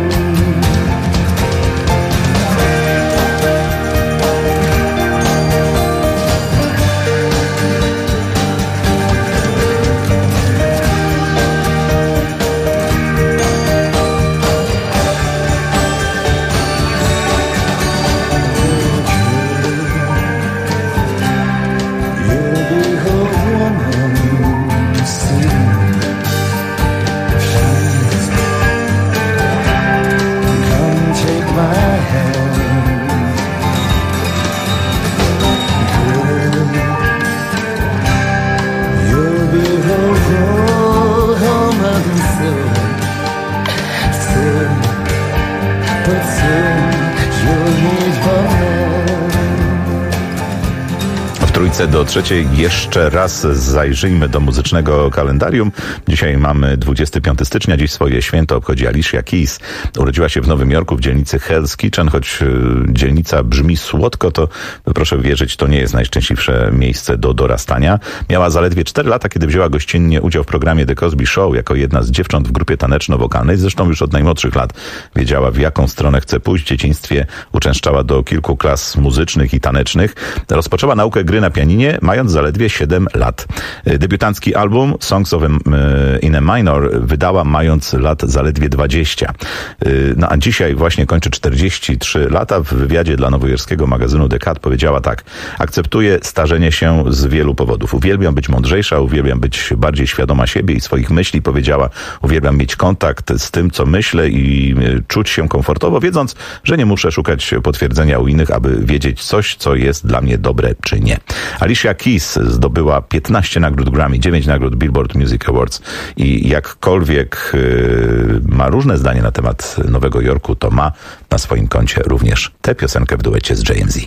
W trójce do trzeciej jeszcze raz zajrzyjmy do muzycznego kalendarium. Dzisiaj mamy 25 stycznia, dziś swoje święto obchodzi Alicia Keys. Urodziła się w Nowym Jorku w dzielnicy Hell's Kitchen, choć dzielnica brzmi słodko, to proszę wierzyć, to nie jest najszczęśliwsze miejsce do dorastania. Miała zaledwie 4 lata, kiedy wzięła gościnnie udział w programie The Cosby Show jako jedna z dziewcząt w grupie taneczno-wokalnej. Zresztą już od najmłodszych lat wiedziała, w jaką stronę chce pójść. W dzieciństwie uczęszczała do kilku klas muzycznych i tanecznych. Rozpoczęła naukę gry na pianinie, mając zaledwie 7 lat. Debiutancki album Songs in a Minor wydała mając lat zaledwie 20. No a dzisiaj właśnie kończy 43 lata. W wywiadzie dla nowojorskiego magazynu The Cut powiedziała tak: akceptuję starzenie się z wielu powodów. Uwielbiam być mądrzejsza, uwielbiam być bardziej świadoma siebie i swoich myśli. Powiedziała, uwielbiam mieć kontakt z tym, co myślę i czuć się komfortowo, wiedząc, że nie muszę szukać potwierdzenia u innych, aby wiedzieć coś, co jest dla mnie dobre czy nie. Alicia Keys zdobyła 15 nagród Grammy, 9 nagród Billboard Music Awards i jakkolwiek ma różne zdanie na temat Nowego Jorku, to ma na swoim koncie również tę piosenkę w duecie z JMZ.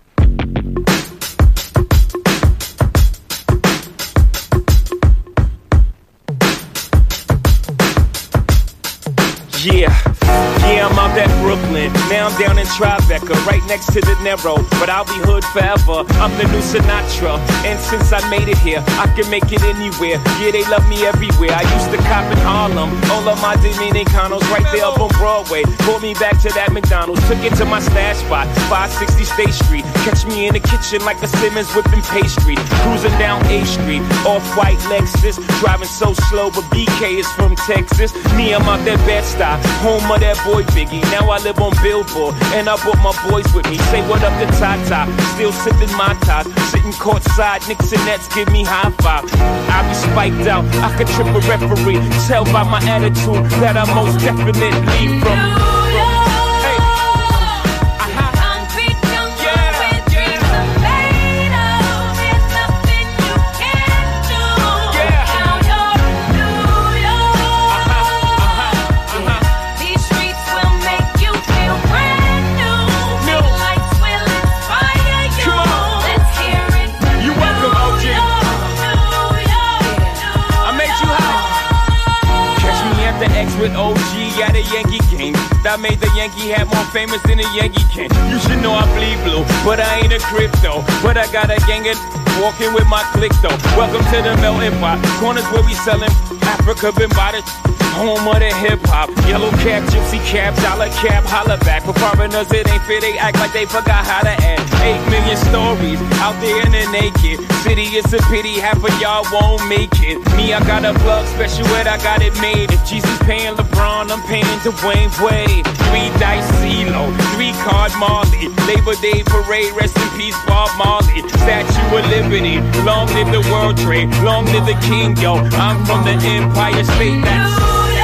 Yeah, I'm out at Brooklyn. Now I'm down in Tribeca, right next to the Narrow. But I'll be hood forever. I'm the new Sinatra. And since I made it here, I can make it anywhere. Yeah, they love me everywhere. I used to cop in Harlem. All of my Dominicanos right there up on Broadway. Pulled me back to that McDonald's. Took it to my stash spot, 560 State Street. Catch me in the kitchen like a Simmons whipping pastry. Cruising down A Street, off-white Lexus. Driving so slow, but BK is from Texas. Me, I'm out that Bed-Stuy, home of that boy Biggie. Now I live on Billboard, and I brought my boys with me. Say what up to Tata, still sipping my top. Sitting courtside, Knicks and Nets give me high five. I be spiked out, I could trip a referee. Tell by my attitude that I most definitely from. a Yankee game. That made the Yankee hat more famous than a Yankee can. You should know I bleed blue, but I ain't a crypto. But I got a gang of walking with my click though. Welcome to the melting pot. Corners where we selling Africa been by the home of the hip hop. Yellow cap, gypsy cap, dollar cap, holla back. For foreigners it ain't fair, they act like they forgot how to act. 8 million stories out there in the naked city. It's a pity half of y'all won't make it. Me, I got a plug special ed, I got it made. If Jesus paying LeBron, I'm paying Dwayne Wade. 3 dice CeeLo, 3 card Marley. Labor Day parade, rest in peace Bob Marley. Statue of Liberty, long live the World Trade, long live the King, yo. I'm from the Empire State. That's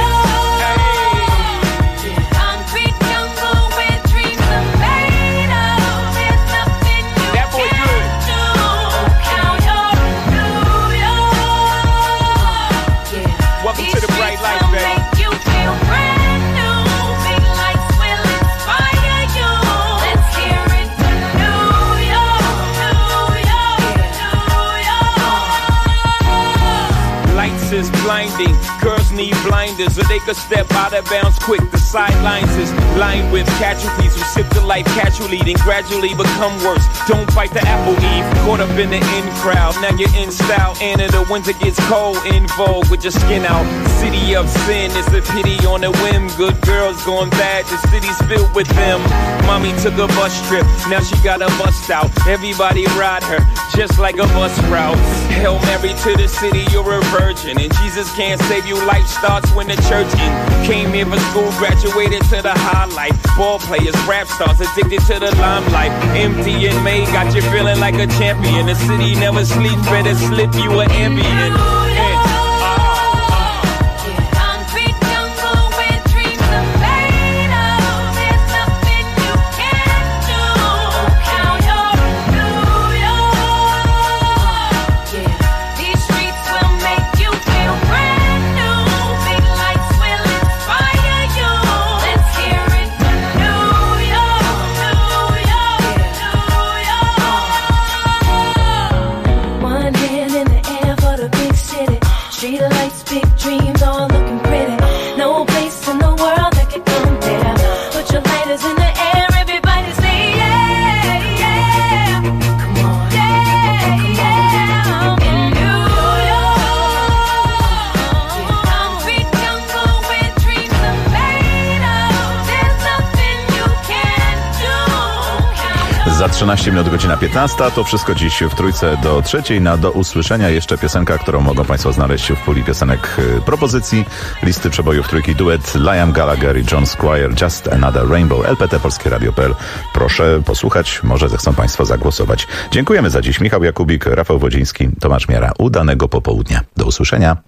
is blinding. Girls need blinders so they could step out of bounds quick. The sidelines is lined with casualties who sip the life casually, then gradually become worse. Don't fight the apple eve, caught up in the in crowd. Now you're in style, and in the winter gets cold, in vogue with your skin out. City of sin, it's a pity on a whim. Good girls going bad, the city's filled with them. Mommy took a bus trip, now she got a bust out. Everybody ride her, just like a bus route. Hail Mary to the city, you're a virgin. And Jesus can't save you, life starts when the church in. Came here for school, graduated to the highlight. Ball players, rap stars, addicted to the limelight. Empty in May, got you feeling like a champion. The city never sleeps, better slip you an ambient. Za 13 minut godzina 15. To wszystko dziś w Trójce do 3. Na do usłyszenia jeszcze piosenka, którą mogą Państwo znaleźć w puli piosenek propozycji listy przebojów Trójki. Duet Liam Gallagher i John Squire, Just Another Rainbow. LPT Polskie Radio.pl. Proszę posłuchać, może zechcą Państwo zagłosować. Dziękujemy za dziś. Michał Jakubik, Rafał Wodziński, Tomasz Miara. Udanego popołudnia. Do usłyszenia.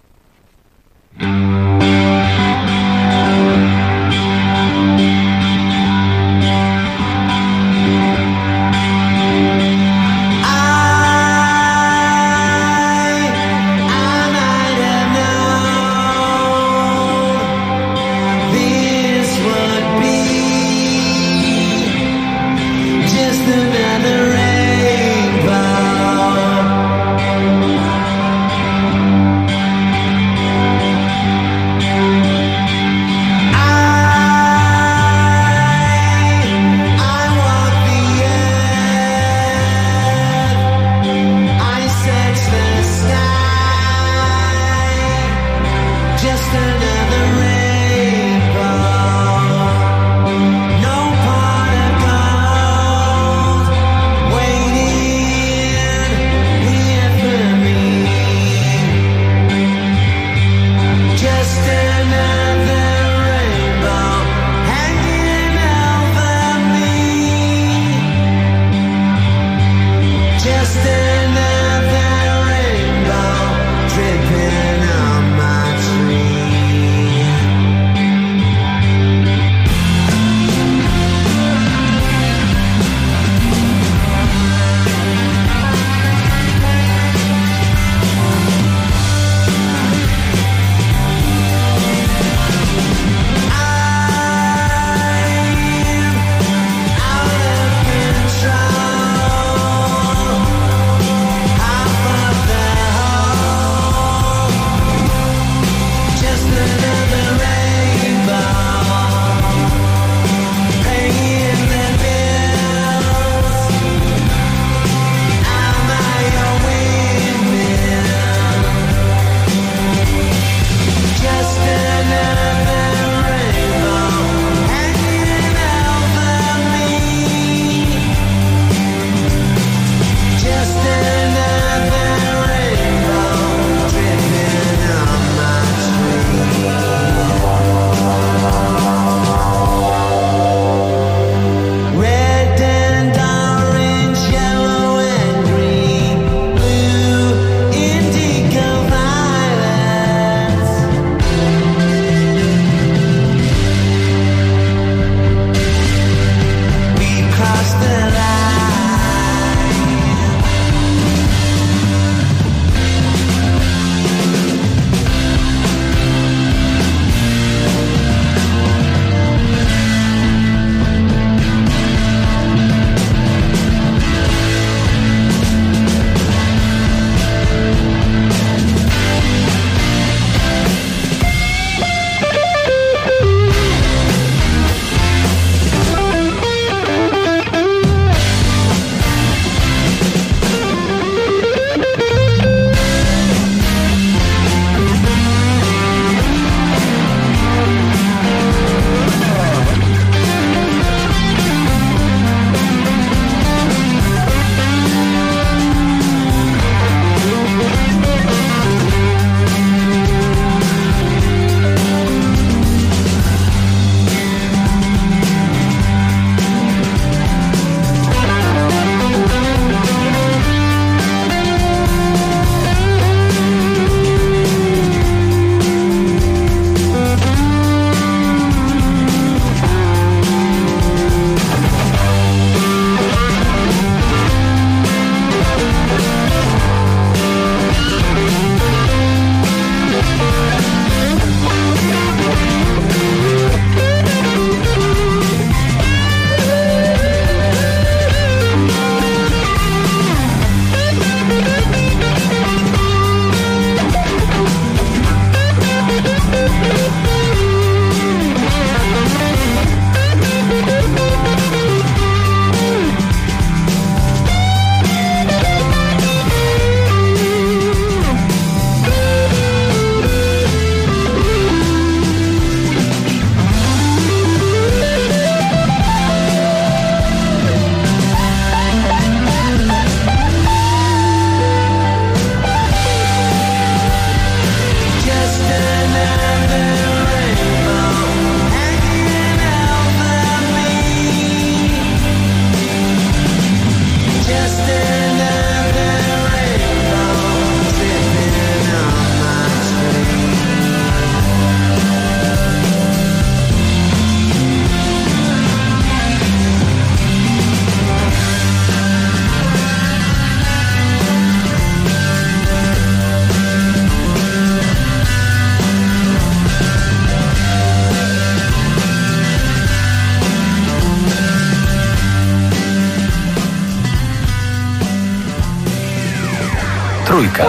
Trójka.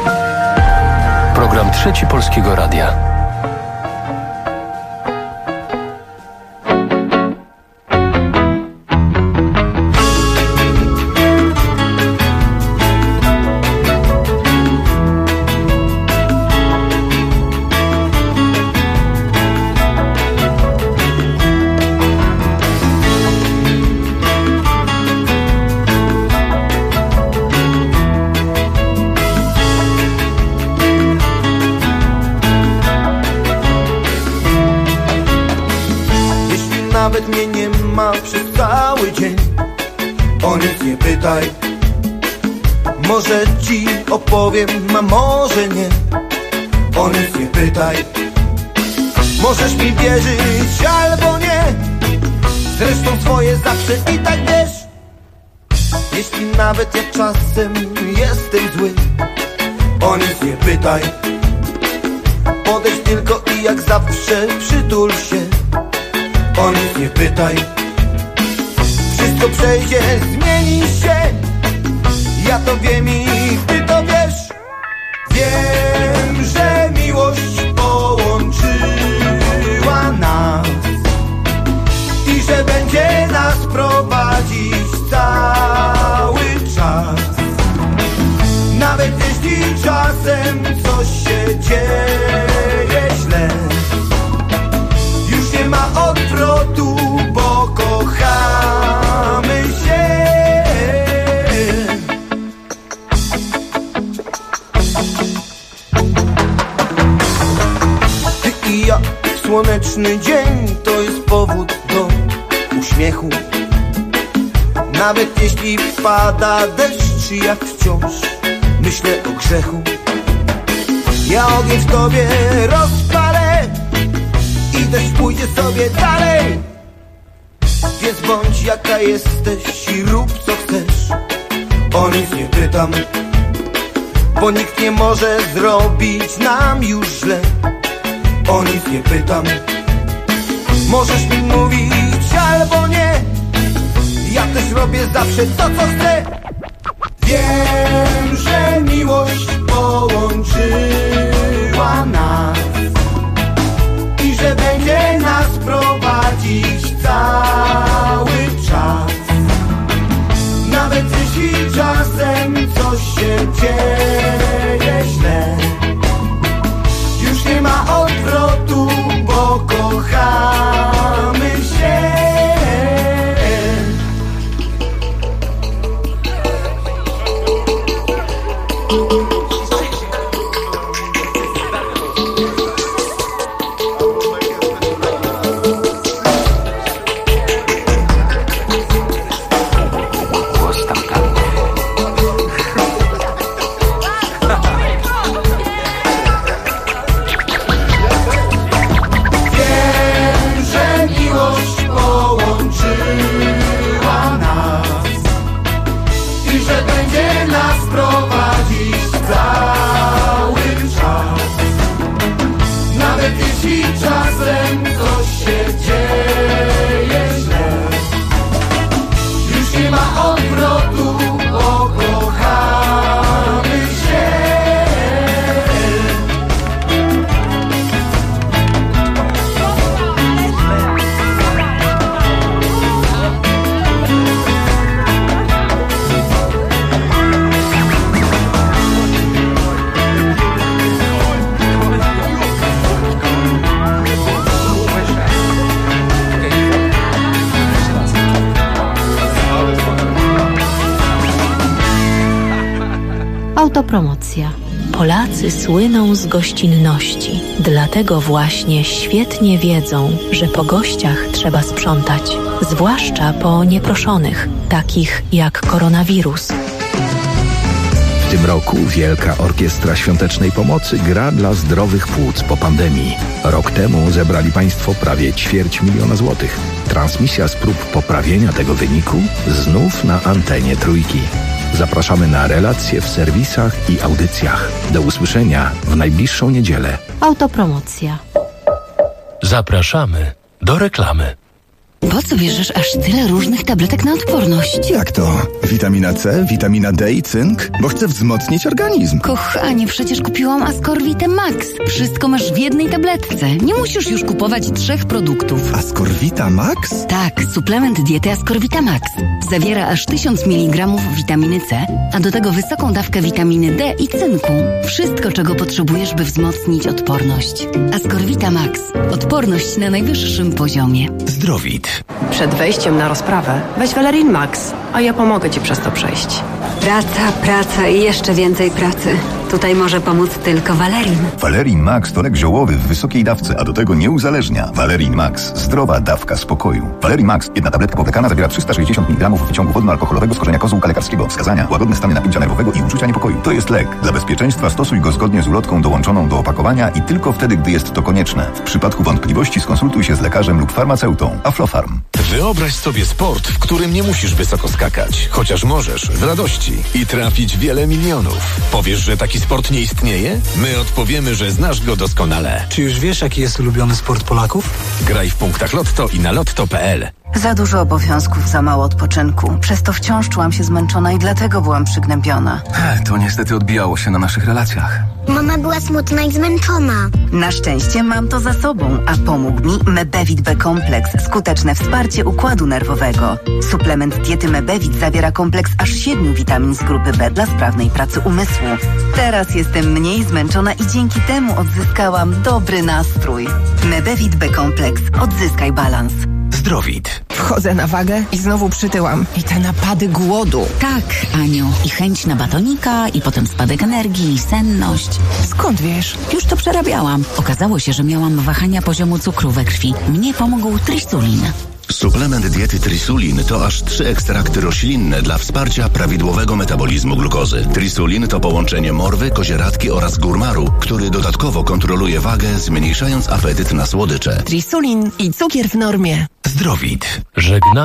Program Trzeci Polskiego Radia. Nawet mnie nie ma przez cały dzień, o nic nie pytaj. Może ci opowiem, a może nie, o nic nie pytaj. Możesz mi wierzyć albo nie, zresztą swoje zawsze i tak wiesz. Jeśli nawet ja czasem jestem zły, o nic nie pytaj. Podejdź tylko i jak zawsze przytul się, o nic nie pytaj. Wszystko przejdzie, zmieni się, ja to wiem i ty to wiesz. Wiem, że miłość połączyła nas i że będzie nas prowadzić cały czas. Nawet jeśli czasem coś się dzieje źle, już nie ma odwrotu, bo kochamy się. słoneczny dzień to jest powód do uśmiechu. Nawet jeśli pada deszcz, jak wciąż myślę o grzechu. Ja ogień w tobie rozpalę i deszcz pójdzie sobie dalej. Więc bądź jaka jesteś i rób co chcesz. O nic nie pytam, bo nikt nie może zrobić nam już źle. O nic nie pytam. Możesz mi mówić albo nie, ja też robię zawsze to, co chcę. Wiem, że miłość połączyła nas i że będzie nas prowadzić cały czas. Nawet jeśli czasem coś się dzieje źle, już nie ma odwrotu, bo kochamy się. Czasem coś się dzieje źle, już nie ma odwrotu, bo kochamy się. Autopromocja. Polacy słyną z gościnności. Dlatego właśnie świetnie wiedzą, że po gościach trzeba sprzątać. Zwłaszcza po nieproszonych, takich jak koronawirus. W tym roku Wielka Orkiestra Świątecznej Pomocy gra dla zdrowych płuc po pandemii. Rok temu zebrali Państwo prawie 250 000 złotych. Transmisja z prób poprawienia tego wyniku znów na antenie Trójki. Zapraszamy na relacje w serwisach i audycjach. Do usłyszenia w najbliższą niedzielę. Autopromocja. Zapraszamy do reklamy. Po co bierzesz aż tyle różnych tabletek na odporność? Jak to? Witamina C, witamina D i cynk? Bo chcę wzmocnić organizm. Kochanie, przecież kupiłam Ascorvitę Max. Wszystko masz w jednej tabletce. Nie musisz już kupować 3 produktów. Ascorvita Max? Tak, suplement diety Ascorvita Max. Zawiera aż 1000 mg witaminy C, a do tego wysoką dawkę witaminy D i cynku. Wszystko, czego potrzebujesz, by wzmocnić odporność. Ascorvita Max. Odporność na najwyższym poziomie. Zdrowit. Przed wejściem na rozprawę weź Valerin Max, a ja pomogę Ci przez to przejść. Praca i jeszcze więcej pracy. Tutaj może pomóc tylko Valerin. Valerin Max to lek ziołowy w wysokiej dawce, a do tego nie uzależnia. Valerin Max. Zdrowa dawka spokoju. Valerin Max. Jedna tabletka powlekana zawiera 360 mg wyciągu wodno-alkoholowego z korzenia kozłka lekarskiego. Wskazania: łagodne stany napięcia nerwowego i uczucia niepokoju. To jest lek. Dla bezpieczeństwa stosuj go zgodnie z ulotką dołączoną do opakowania i tylko wtedy, gdy jest to konieczne. W przypadku wątpliwości skonsultuj się z lekarzem lub farmaceutą. Aflofarm. Wyobraź sobie sport, w którym nie musisz wysoko skakać, chociaż możesz z radości i trafić wiele milionów. Powiesz, że taki sport nie istnieje? My odpowiemy, że znasz go doskonale. Czy już wiesz, jaki jest ulubiony sport Polaków? Graj w punktach Lotto i na lotto.pl. Za dużo obowiązków, za mało odpoczynku. Przez to wciąż czułam się zmęczona i dlatego byłam przygnębiona. To niestety odbijało się na naszych relacjach. Mama była smutna i zmęczona. Na szczęście mam to za sobą, a pomógł mi Mebevit B-kompleks. Skuteczne wsparcie układu nerwowego. Suplement diety Mebevit zawiera kompleks aż 7 witamin z grupy B dla sprawnej pracy umysłu. Teraz jestem mniej zmęczona i dzięki temu odzyskałam dobry nastrój. Mebevit B-kompleks. Odzyskaj balans. Zdrowit. Wchodzę na wagę i znowu przytyłam. I te napady głodu. Tak, Aniu. I chęć na batonika, i potem spadek energii, i senność. Skąd wiesz? Już to przerabiałam. Okazało się, że miałam wahania poziomu cukru we krwi. Mnie pomógł Trisulin. Suplement diety Trisulin to aż 3 ekstrakty roślinne dla wsparcia prawidłowego metabolizmu glukozy. Trisulin to połączenie morwy, kozieradki oraz górmaru, który dodatkowo kontroluje wagę, zmniejszając apetyt na słodycze. Trisulin i cukier w normie. Zdrowit. Żegna